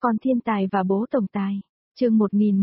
Con thiên tài và bố tổng tài. Chương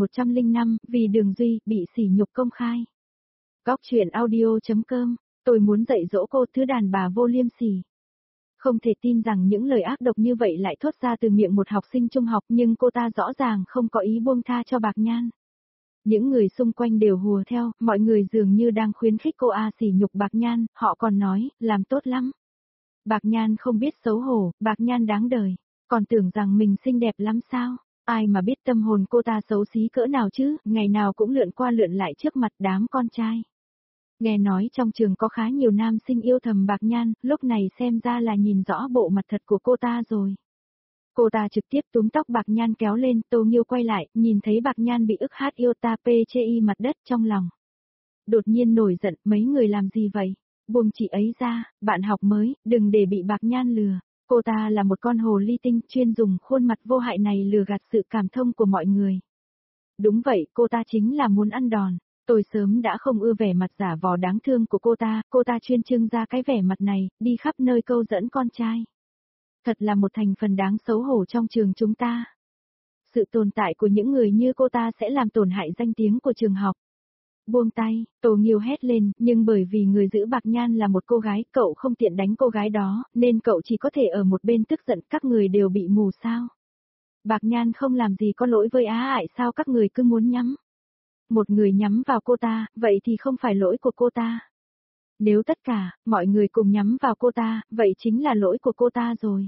1105, vì Đường Duy bị sỉ nhục công khai. Góc truyện audio.com. Tôi muốn dạy dỗ cô, thứ đàn bà vô liêm sỉ. Không thể tin rằng những lời ác độc như vậy lại thốt ra từ miệng một học sinh trung học, nhưng cô ta rõ ràng không có ý buông tha cho Bạc Nhan. Những người xung quanh đều hùa theo, mọi người dường như đang khuyến khích cô sỉ nhục Bạc Nhan, họ còn nói, làm tốt lắm. Bạc Nhan không biết xấu hổ, Bạc Nhan đáng đời, còn tưởng rằng mình xinh đẹp lắm sao? Ai mà biết tâm hồn cô ta xấu xí cỡ nào chứ, ngày nào cũng lượn qua lượn lại trước mặt đám con trai. Nghe nói trong trường có khá nhiều nam sinh yêu thầm Bạc Nhan, lúc này xem ra là nhìn rõ bộ mặt thật của cô ta rồi. Cô ta trực tiếp túm tóc Bạc Nhan kéo lên, Tô Nghiêu quay lại, nhìn thấy Bạc Nhan bị ức hát yêu ta PCI mặt đất trong lòng. Đột nhiên nổi giận, mấy người làm gì vậy? Buông chị ấy ra, bạn học mới, đừng để bị Bạc Nhan lừa. Cô ta là một con hồ ly tinh chuyên dùng khuôn mặt vô hại này lừa gạt sự cảm thông của mọi người. Đúng vậy, cô ta chính là muốn ăn đòn. Tôi sớm đã không ưa vẻ mặt giả vò đáng thương của cô ta chuyên trưng ra cái vẻ mặt này, đi khắp nơi câu dẫn con trai. Thật là một thành phần đáng xấu hổ trong trường chúng ta. Sự tồn tại của những người như cô ta sẽ làm tổn hại danh tiếng của trường học. Buông tay, Tô Nghiêu hét lên, nhưng bởi vì người giữ Bạc Nhan là một cô gái, cậu không tiện đánh cô gái đó, nên cậu chỉ có thể ở một bên tức giận, các người đều bị mù sao. Bạc Nhan không làm gì có lỗi với ải sao các người cứ muốn nhắm. Một người nhắm vào cô ta, vậy thì không phải lỗi của cô ta. Nếu tất cả, mọi người cùng nhắm vào cô ta, vậy chính là lỗi của cô ta rồi.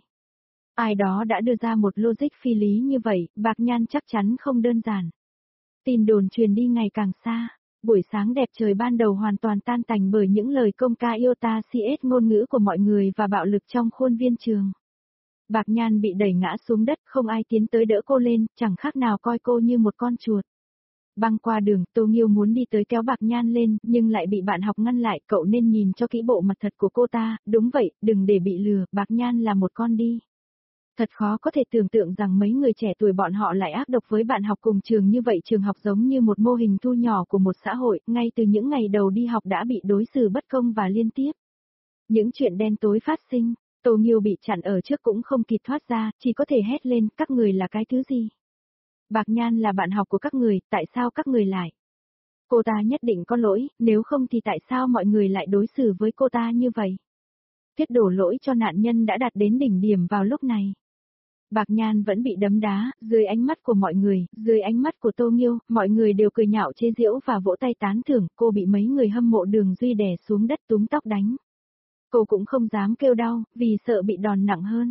Ai đó đã đưa ra một logic phi lý như vậy, Bạc Nhan chắc chắn không đơn giản. Tin đồn truyền đi ngày càng xa. Buổi sáng đẹp trời ban đầu hoàn toàn tan tành bởi những lời công ca yêu ta CS ngôn ngữ của mọi người và bạo lực trong khuôn viên trường. Bạc Nhan bị đẩy ngã xuống đất, không ai tiến tới đỡ cô lên, chẳng khác nào coi cô như một con chuột. Băng qua đường, Tô Nghiêu muốn đi tới kéo Bạc Nhan lên, nhưng lại bị bạn học ngăn lại, cậu nên nhìn cho kỹ bộ mặt thật của cô ta, đúng vậy, đừng để bị lừa, Bạc Nhan là một con đi. Thật khó có thể tưởng tượng rằng mấy người trẻ tuổi bọn họ lại ác độc với bạn học cùng trường như vậy. Trường học giống như một mô hình thu nhỏ của một xã hội, ngay từ những ngày đầu đi học đã bị đối xử bất công và liên tiếp. Những chuyện đen tối phát sinh, Tô Nghiêu bị chặn ở trước cũng không kịp thoát ra, chỉ có thể hét lên, các người là cái thứ gì? Bạc Nhan là bạn học của các người, tại sao các người lại? Cô ta nhất định có lỗi, nếu không thì tại sao mọi người lại đối xử với cô ta như vậy? Thuyết đổ lỗi cho nạn nhân đã đạt đến đỉnh điểm vào lúc này. Bạc Nhan vẫn bị đấm đá, dưới ánh mắt của mọi người, dưới ánh mắt của Tô Nghiêu, mọi người đều cười nhạo chế giễu và vỗ tay tán thưởng, cô bị mấy người hâm mộ Đường Duy đè xuống đất túm tóc đánh. Cô cũng không dám kêu đau, vì sợ bị đòn nặng hơn.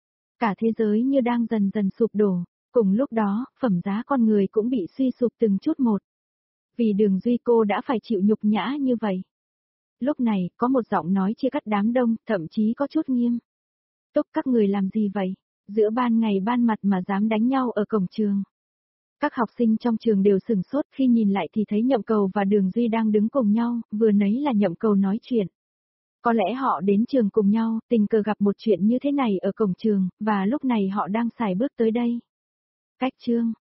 Cả thế giới như đang dần dần sụp đổ, cùng lúc đó, phẩm giá con người cũng bị suy sụp từng chút một. Vì Đường Duy cô đã phải chịu nhục nhã như vậy. Lúc này, có một giọng nói chia cắt đám đông, thậm chí có chút nghiêm. Túc các người làm gì vậy? Giữa ban ngày ban mặt mà dám đánh nhau ở cổng trường. Các học sinh trong trường đều sửng sốt, khi nhìn lại thì thấy Nhậm Cầu và Đường Duy đang đứng cùng nhau, vừa nấy là Nhậm Cầu nói chuyện. Có lẽ họ đến trường cùng nhau, tình cờ gặp một chuyện như thế này ở cổng trường, và lúc này họ đang xài bước tới đây. Cách chương,